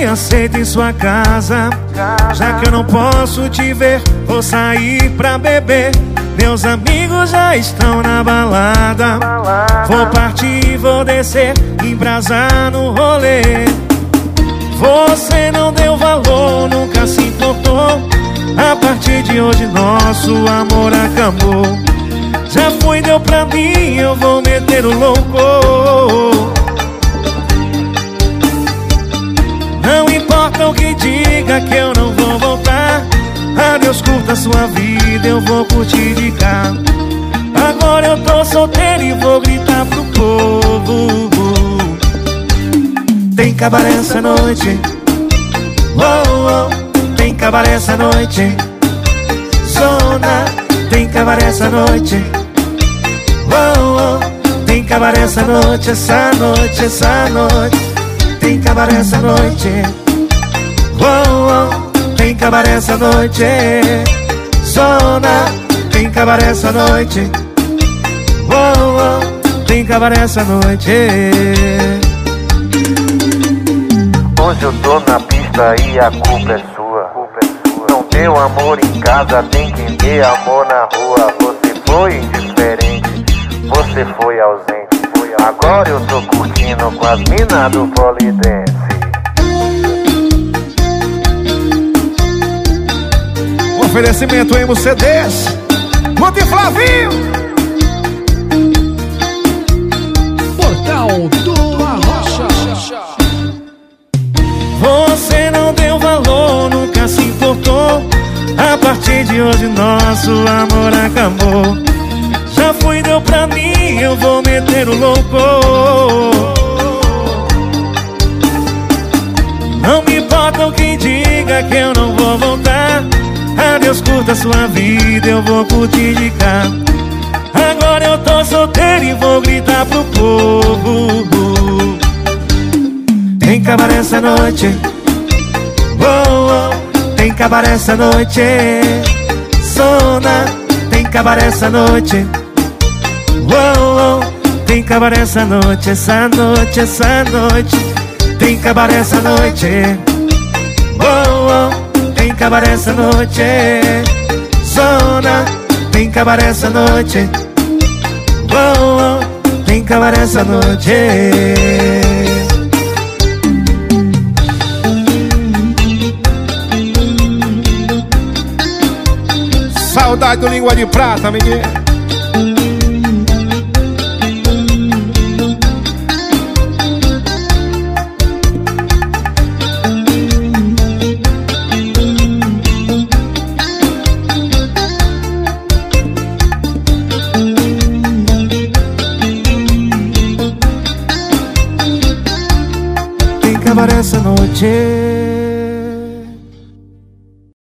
aceito em sua casa. Já que eu não posso te ver, vou sair pra beber. Meus amigos já estão na balada. Vou partir, vou descer, embrasar no rolê. Você não deu valor, nunca se importou. A partir de hoje nosso amor acabou. Já foi, deu pra mim, eu vou meter o louco. Não importa o que diga, que eu não vou voltar. Adeus, curta sua vida, eu vou curtir de cá. Agora eu tô solteiro e vou gritar pro povo. Tem cabaré essa noite, oh, oh. Tem cabaré essa noite, zona. Tem cabaré essa noite, oh, oh. Tem cabaré essa noite, essa noite, essa noite. Tem cabaré essa noite, oh, oh. Tem cabaré essa noite, zona. Tem cabaré essa noite, oh, oh. Tem cabaré essa noite. Hoje eu tô na pista e a culpa é sua. Não deu amor em casa, tem que ter amor na rua. Você foi indiferente, você foi ausente. Agora eu tô curtindo com as minas do polidense. Oferecimento em CDs, Monte Flavinho. Portal do Arrocha. Você não deu valor, nunca se importou. A partir de hoje nosso amor acabou. Já foi, deu pra mim, eu vou meter o louco. Não me importa o que diga, que eu não vou voltar. Adeus, curta sua vida, eu vou curtir de cá. Agora eu tô solteiro e vou gritar pro povo. Tem cabaré essa noite, oh, oh. Tem cabaré essa noite, zona. Tem cabaré essa noite, oh, oh. Tem cabaré essa noite, essa noite, essa noite. Tem cabaré essa noite, oh, oh. Tem cabaré essa noite, zona. Tem cabaré essa noite, oh, oh. Tem cabaré essa noite. Saudade do Língua de Prata, menino. Tem cabaré essa noite.